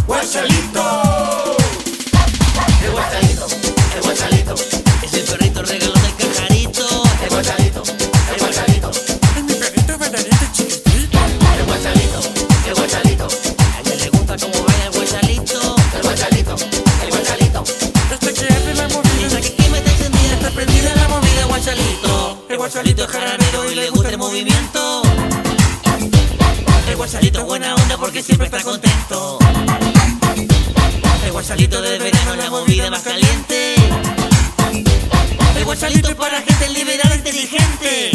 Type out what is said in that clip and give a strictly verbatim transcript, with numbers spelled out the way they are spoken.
Guachalito. El guachalito, el guachalito. Es el perrito regalo del cajarito. El guachalito, el guachalito. Es mi perrito bananito chiquitito. El guachalito, el guachalito. A él le gusta cómo baila el guachalito. El guachalito, el guachalito. Este que hace la movida. Esa que quema está encendida, está prendida la movida, guachalito. El guachalito es jarabero y le gusta el movimiento. El guachalito es buena onda porque siempre está contento. El guachalito de verano, la movida más caliente. El guachalito es para gente liberal e inteligente.